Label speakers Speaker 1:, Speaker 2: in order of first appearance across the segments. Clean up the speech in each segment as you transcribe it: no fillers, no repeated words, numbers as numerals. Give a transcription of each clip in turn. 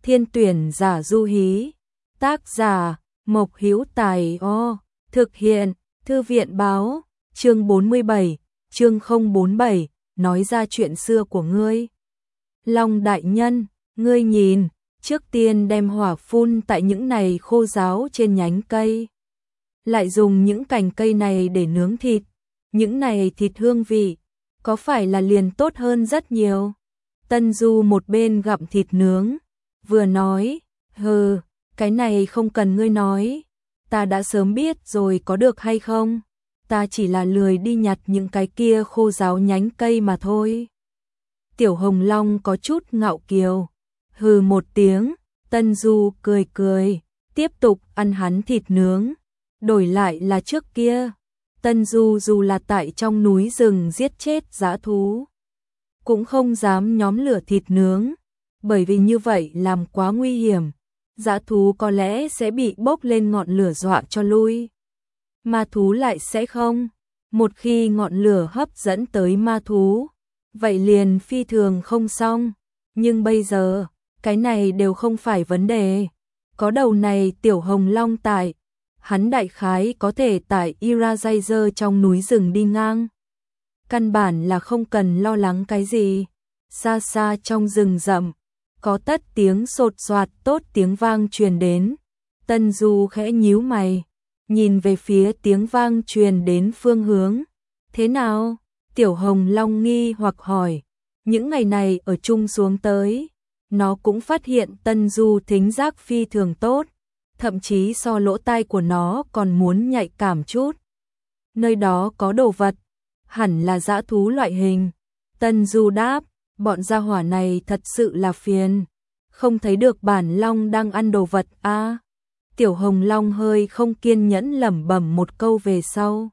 Speaker 1: Thiên tuyển giả du hí. Tác giả, Mộc Hữu Tài O. Thực hiện, Thư viện báo, chương 47, chương 047, nói ra chuyện xưa của ngươi. Long đại nhân, ngươi nhìn, trước tiên đem hỏa phun tại những này khô ráo trên nhánh cây. Lại dùng những cành cây này để nướng thịt. Những này thịt hương vị, có phải là liền tốt hơn rất nhiều. Tân Du một bên gặm thịt nướng, vừa nói, hừ, cái này không cần ngươi nói, ta đã sớm biết rồi có được hay không, ta chỉ là lười đi nhặt những cái kia khô ráo nhánh cây mà thôi. Tiểu Hồng Long có chút ngạo kiều, hừ một tiếng, Tân Du cười cười, tiếp tục ăn hắn thịt nướng, đổi lại là trước kia. Tân Du dù là tại trong núi rừng giết chết dã thú, cũng không dám nhóm lửa thịt nướng, bởi vì như vậy làm quá nguy hiểm, dã thú có lẽ sẽ bị bốc lên ngọn lửa dọa cho lui. Ma thú lại sẽ không, một khi ngọn lửa hấp dẫn tới ma thú, vậy liền phi thường không xong, nhưng bây giờ, cái này đều không phải vấn đề. Có đầu này Tiểu Hồng Long tại, hắn đại khái có thể tại Irajazer trong núi rừng đi ngang. Căn bản là không cần lo lắng cái gì. Xa xa trong rừng rậm, có tất tiếng sột soạt tốt tiếng vang truyền đến. Tân Du khẽ nhíu mày, nhìn về phía tiếng vang truyền đến phương hướng. Thế nào? Tiểu Hồng Long nghi hoặc hỏi. Những ngày này ở chung xuống tới, nó cũng phát hiện Tân Du thính giác phi thường tốt, thậm chí so lỗ tai của nó còn muốn nhạy cảm chút. Nơi đó có đồ vật, hẳn là dã thú loại hình. Tân Du đáp, bọn gia hỏa này thật sự là phiền, không thấy được bản long đang ăn đồ vật à. Tiểu Hồng Long hơi không kiên nhẫn lẩm bẩm một câu về sau,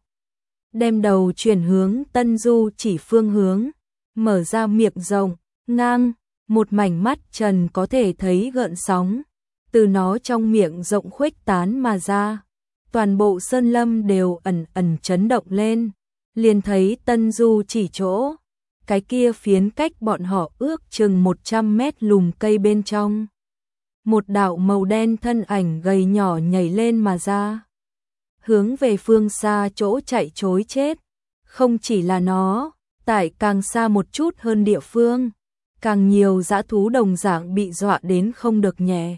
Speaker 1: đem đầu chuyển hướng Tân Du chỉ phương hướng, mở ra miệng rộng, ngang, một mảnh mắt trần có thể thấy gợn sóng, từ nó trong miệng rộng khuếch tán mà ra. Toàn bộ sơn lâm đều ẩn ẩn chấn động lên, liền thấy Tân Du chỉ chỗ, cái kia phiến cách bọn họ ước chừng 100 mét lùm cây bên trong. Một đạo màu đen thân ảnh gầy nhỏ nhảy lên mà ra, hướng về phương xa chỗ chạy trối chết. Không chỉ là nó, tại càng xa một chút hơn địa phương, càng nhiều dã thú đồng dạng bị dọa đến không được nhẹ.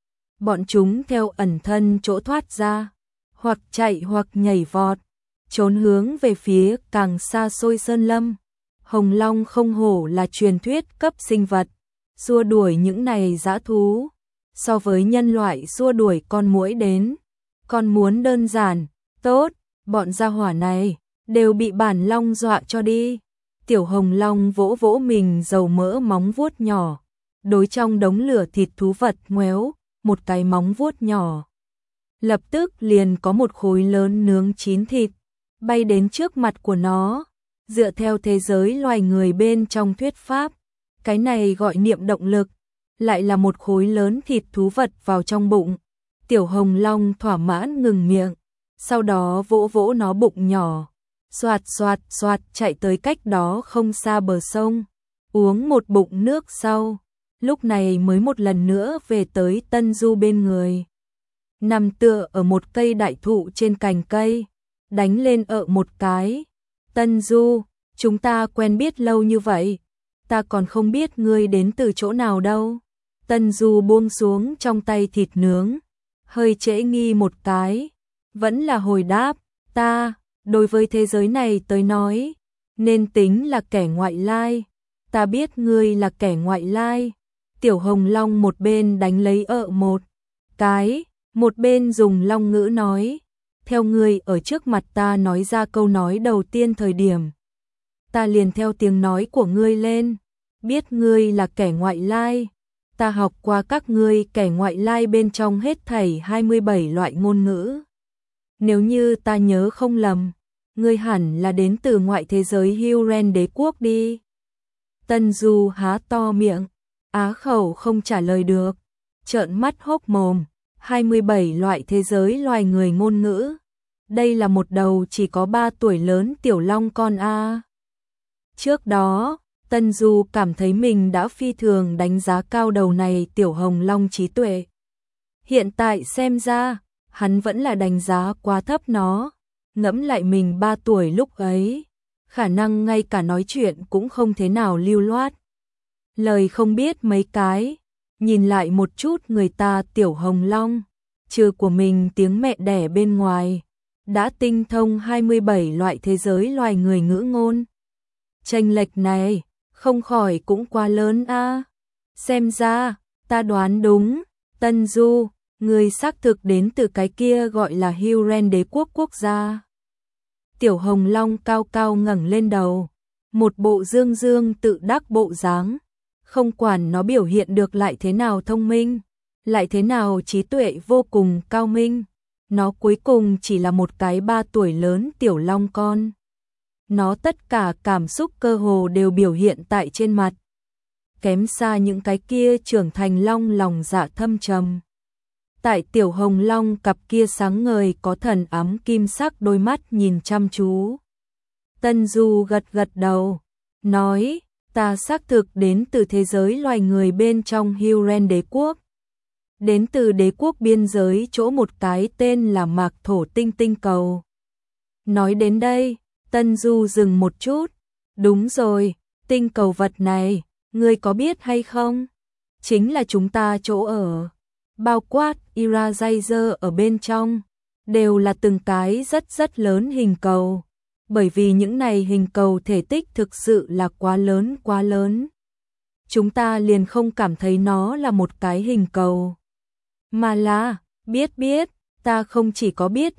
Speaker 1: Bọn chúng theo ẩn thân chỗ thoát ra, hoặc chạy hoặc nhảy vọt, trốn hướng về phía càng xa xôi sơn lâm. Hồng Long không hổ là truyền thuyết cấp sinh vật, xua đuổi những này dã thú, so với nhân loại xua đuổi con muỗi đến, còn muốn đơn giản, tốt, bọn gia hỏa này, đều bị bản long dọa cho đi. Tiểu Hồng Long vỗ vỗ mình dầu mỡ móng vuốt nhỏ, đối trong đống lửa thịt thú vật ngoéo, một cái móng vuốt nhỏ. Lập tức liền có một khối lớn nướng chín thịt, bay đến trước mặt của nó. Dựa theo thế giới loài người bên trong thuyết pháp, cái này gọi niệm động lực, lại là một khối lớn thịt thú vật vào trong bụng. Tiểu Hồng Long thỏa mãn ngừng miệng, sau đó vỗ vỗ nó bụng nhỏ, xoạt xoạt xoạt chạy tới cách đó không xa bờ sông, uống một bụng nước sau, lúc này mới một lần nữa về tới Tân Du bên người. Nằm tựa ở một cây đại thụ trên cành cây, đánh lên một cái. Tân Du, chúng ta quen biết lâu như vậy, ta còn không biết ngươi đến từ chỗ nào đâu. Tân Du buông xuống trong tay thịt nướng, hơi trễ nghi một cái, vẫn là hồi đáp, ta, đối với thế giới này tới nói, nên tính là kẻ ngoại lai, ta biết ngươi là kẻ ngoại lai. Tiểu Hồng Long một bên đánh lấy một cái, một bên dùng long ngữ nói, theo ngươi ở trước mặt ta nói ra câu nói đầu tiên thời điểm, ta liền theo tiếng nói của ngươi lên, biết ngươi là kẻ ngoại lai. Ta học qua các ngươi kẻ ngoại lai bên trong hết thảy 27 loại ngôn ngữ. Nếu như ta nhớ không lầm, ngươi hẳn là đến từ ngoại thế giới Huren đế quốc đi. Tân Du há to miệng, á khẩu không trả lời được, trợn mắt hốc mồm, 27 loại thế giới loài người ngôn ngữ. Đây là một đầu chỉ có 3 tuổi lớn tiểu long con a. Trước đó, Tân Du cảm thấy mình đã phi thường đánh giá cao đầu này Tiểu Hồng Long trí tuệ. Hiện tại xem ra, hắn vẫn là đánh giá quá thấp nó. Ngẫm lại mình 3 tuổi lúc ấy, khả năng ngay cả nói chuyện cũng không thế nào lưu loát. Lời không biết mấy cái, nhìn lại một chút người ta Tiểu Hồng Long, trừ của mình tiếng mẹ đẻ bên ngoài, đã tinh thông 27 loại thế giới loài người ngữ ngôn. Chênh lệch này, không khỏi cũng quá lớn a. Xem ra, ta đoán đúng, Tân Du, người xác thực đến từ cái kia gọi là Huron đế quốc quốc gia. Tiểu Hồng Long cao cao ngẩng lên đầu, một bộ dương dương tự đắc bộ dáng, không quản nó biểu hiện được lại thế nào thông minh, lại thế nào trí tuệ vô cùng cao minh, nó cuối cùng chỉ là một cái 3 tuổi lớn tiểu long con. Nó tất cả cảm xúc cơ hồ đều biểu hiện tại trên mặt. Kém xa những cái kia trưởng thành long lòng dạ thâm trầm. Tại Tiểu Hồng Long cặp kia sáng ngời có thần ấm kim sắc đôi mắt nhìn chăm chú. Tân Du gật gật đầu, nói, ta xác thực đến từ thế giới loài người bên trong Huron đế quốc. Đến từ đế quốc biên giới chỗ một cái tên là Mạc Thổ Tinh tinh cầu. Nói đến đây, Tân Du dừng một chút. Đúng rồi, tinh cầu vật này, ngươi có biết hay không? Chính là chúng ta chỗ ở. Bao quát Irajazer ở bên trong, đều là từng cái rất lớn hình cầu. Bởi vì những này hình cầu thể tích thực sự là quá lớn. Chúng ta liền không cảm thấy nó là một cái hình cầu. Mà là, biết, ta không chỉ có biết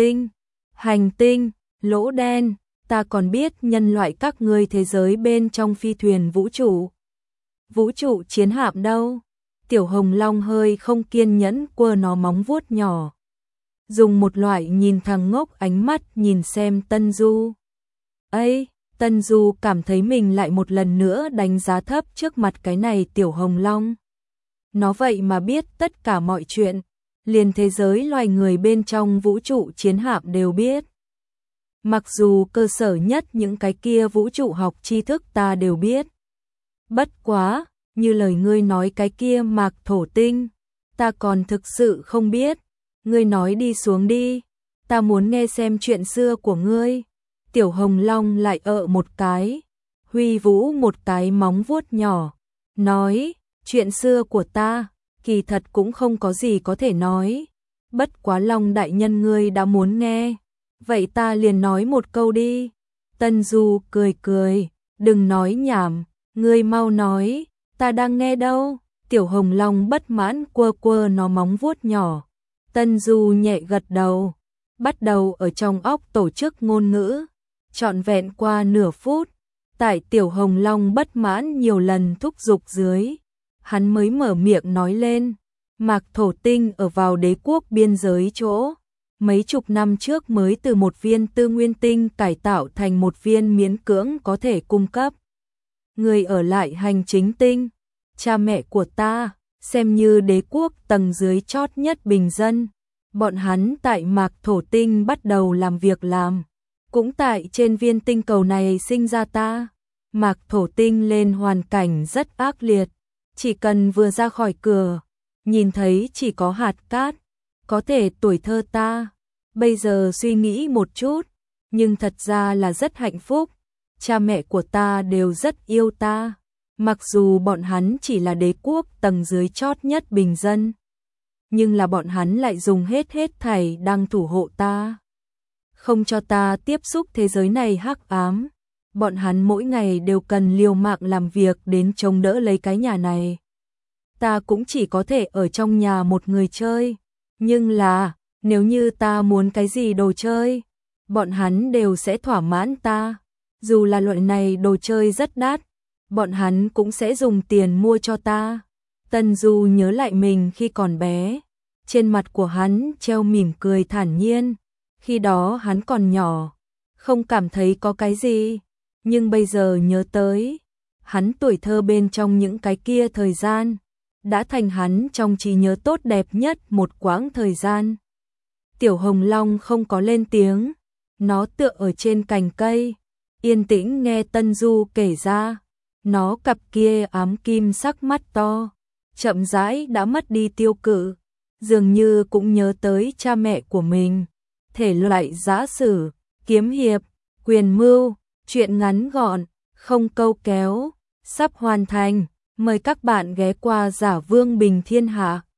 Speaker 1: hành tinh, lỗ đen, ta còn biết nhân loại các ngươi thế giới bên trong phi thuyền vũ trụ. Vũ trụ chiến hạm đâu? Tiểu Hồng Long hơi không kiên nhẫn quơ nó móng vuốt nhỏ. Dùng một loại nhìn thằng ngốc ánh mắt nhìn xem Tân Du. Ây, Tân Du cảm thấy mình lại một lần nữa đánh giá thấp trước mặt cái này Tiểu Hồng Long. Nó vậy mà biết tất cả mọi chuyện, liền thế giới loài người bên trong vũ trụ chiến hạm đều biết. Mặc dù cơ sở nhất những cái kia vũ trụ học tri thức ta đều biết. Bất quá, như lời ngươi nói cái kia Mạc Thổ Tinh, ta còn thực sự không biết. Ngươi nói đi xuống đi, ta muốn nghe xem chuyện xưa của ngươi. Tiểu Hồng Long lại một cái, huy vũ một cái móng vuốt nhỏ, nói, chuyện xưa của ta, kỳ thật cũng không có gì có thể nói. Bất quá Long đại nhân ngươi đã muốn nghe, vậy ta liền nói một câu đi. Tân Du cười, đừng nói nhảm, ngươi mau nói, ta đang nghe đâu. Tiểu Hồng Long bất mãn quơ nó móng vuốt nhỏ. Tân Du nhẹ gật đầu, bắt đầu ở trong óc tổ chức ngôn ngữ. Trọn vẹn qua nửa phút, tại Tiểu Hồng Long bất mãn nhiều lần thúc giục dưới, hắn mới mở miệng nói lên, Mạc Thổ Tinh ở vào đế quốc biên giới chỗ, mấy chục năm trước mới từ một viên tư nguyên tinh cải tạo thành một viên miễn cưỡng có thể cung cấp. Người ở lại hành chính tinh, cha mẹ của ta, xem như đế quốc tầng dưới chót nhất bình dân, bọn hắn tại Mạc Thổ Tinh bắt đầu làm việc làm. Cũng tại trên viên tinh cầu này sinh ra ta. Mạc Thổ Tinh lên hoàn cảnh rất ác liệt, chỉ cần vừa ra khỏi cửa, nhìn thấy chỉ có hạt cát, có thể tuổi thơ ta. Bây giờ suy nghĩ một chút, nhưng thật ra là rất hạnh phúc, cha mẹ của ta đều rất yêu ta, mặc dù bọn hắn chỉ là đế quốc tầng dưới chót nhất bình dân, nhưng là bọn hắn lại dùng hết thảy đang thủ hộ ta. Không cho ta tiếp xúc thế giới này hắc ám. Bọn hắn mỗi ngày đều cần liều mạng làm việc đến chống đỡ lấy cái nhà này. Ta cũng chỉ có thể ở trong nhà một người chơi. Nhưng là, nếu như ta muốn cái gì đồ chơi, bọn hắn đều sẽ thỏa mãn ta. Dù là loại này đồ chơi rất đắt, bọn hắn cũng sẽ dùng tiền mua cho ta. Tân Du nhớ lại mình khi còn bé. Trên mặt của hắn treo mỉm cười thản nhiên. Khi đó hắn còn nhỏ, không cảm thấy có cái gì, nhưng bây giờ nhớ tới, hắn tuổi thơ bên trong những cái kia thời gian, đã thành hắn trong trí nhớ tốt đẹp nhất một quãng thời gian. Tiểu Hồng Long không có lên tiếng, nó tựa ở trên cành cây, yên tĩnh nghe Tân Du kể ra, nó cặp kia ám kim sắc mắt to, chậm rãi đã mất đi tiêu cự, dường như cũng nhớ tới cha mẹ của mình. Thể loại giã sử, kiếm hiệp, quyền mưu, truyện ngắn gọn, không câu kéo, sắp hoàn thành. Mời các bạn ghé qua Giả Vương Bình Thiên Hạ.